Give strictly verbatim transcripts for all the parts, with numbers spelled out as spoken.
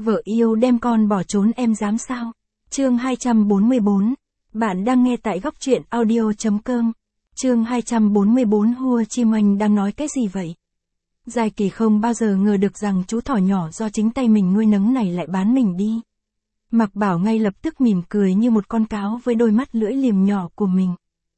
Vợ yêu đem con bỏ trốn em dám sao? Chương hai trăm bốn mươi bốn. Bạn đang nghe tại góc truyện audio chấm com. Chương hai trăm bốn mươi bốn. Hua Chi Minh đang nói cái gì vậy? Giai Kỳ không bao giờ ngờ được rằng chú thỏ nhỏ do chính tay mình nuôi nấng này lại bán mình đi. Mạc Bảo ngay lập tức mỉm cười như một con cáo với đôi mắt lưỡi liềm nhỏ của mình.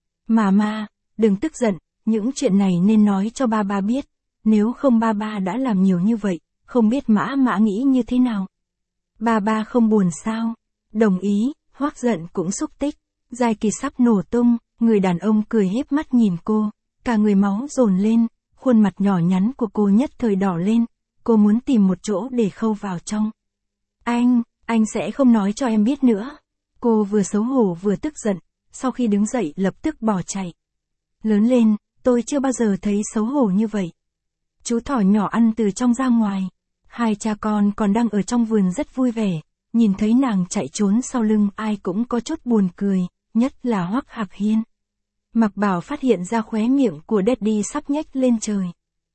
Mama, đừng tức giận, những chuyện này nên nói cho ba ba biết, nếu không ba ba đã làm nhiều như vậy, không biết Mã Mã nghĩ như thế nào. Ba ba không buồn sao? Đồng ý, Hoắc Giận cũng xúc tích. Giai Kỳ sắp nổ tung, người đàn ông cười híp mắt nhìn cô, cả người máu dồn lên, khuôn mặt nhỏ nhắn của cô nhất thời đỏ lên, cô muốn tìm một chỗ để khâu vào trong. Anh, anh sẽ không nói cho em biết nữa. Cô vừa xấu hổ vừa tức giận, sau khi đứng dậy lập tức bỏ chạy. Lớn lên, tôi chưa bao giờ thấy xấu hổ như vậy. Chú thỏ nhỏ ăn từ trong ra ngoài. Hai cha con còn đang ở trong vườn rất vui vẻ, nhìn thấy nàng chạy trốn sau lưng ai cũng có chút buồn cười, nhất là Hoắc Hạc Hiên. Mạc Bảo phát hiện ra khóe miệng của Daddy sắp nhếch lên trời.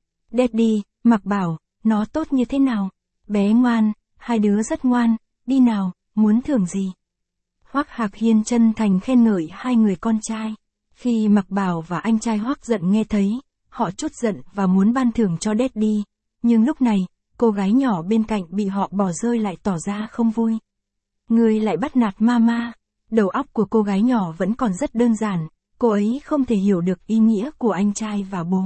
Daddy, Mạc Bảo, nó tốt như thế nào? Bé ngoan, hai đứa rất ngoan, đi nào, muốn thưởng gì? Hoắc Hạc Hiên chân thành khen ngợi hai người con trai. Khi Mạc Bảo và anh trai Hoắc Giận nghe thấy, họ trút giận và muốn ban thưởng cho Daddy, nhưng lúc này, cô gái nhỏ bên cạnh bị họ bỏ rơi lại tỏ ra không vui. Ngươi lại bắt nạt mama. Đầu óc của cô gái nhỏ vẫn còn rất đơn giản, cô ấy không thể hiểu được ý nghĩa của anh trai và bố.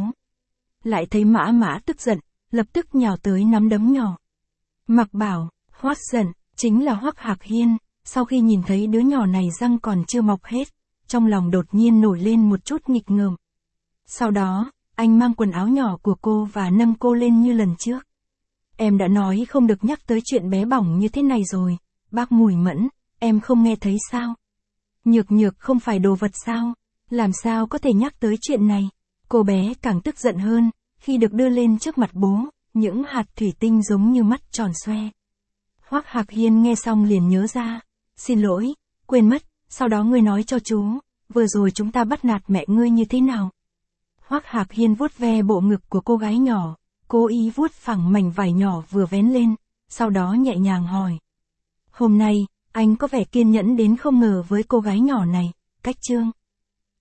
Lại thấy Mã Mã tức giận, lập tức nhào tới nắm đấm nhỏ. Mạc Bảo, Hoắc Giận, chính là Hoắc Hạc Hiên, sau khi nhìn thấy đứa nhỏ này răng còn chưa mọc hết, trong lòng đột nhiên nổi lên một chút nghịch ngợm. Sau đó, anh mang quần áo nhỏ của cô và nâng cô lên như lần trước. Em đã nói không được nhắc tới chuyện bé bỏng như thế này rồi, bác Mùi Mẫn, em không nghe thấy sao? Nhược Nhược không phải đồ vật sao? Làm sao có thể nhắc tới chuyện này? Cô bé càng tức giận hơn, khi được đưa lên trước mặt bố, những hạt thủy tinh giống như mắt tròn xoe. Hoắc Hạc Hiên nghe xong liền nhớ ra, xin lỗi, quên mất, sau đó ngươi nói cho chú, vừa rồi chúng ta bắt nạt mẹ ngươi như thế nào? Hoắc Hạc Hiên vuốt ve bộ ngực của cô gái nhỏ, cố ý vuốt phẳng mảnh vải nhỏ vừa vén lên, sau đó nhẹ nhàng hỏi. Hôm nay, anh có vẻ kiên nhẫn đến không ngờ với cô gái nhỏ này, cách chương.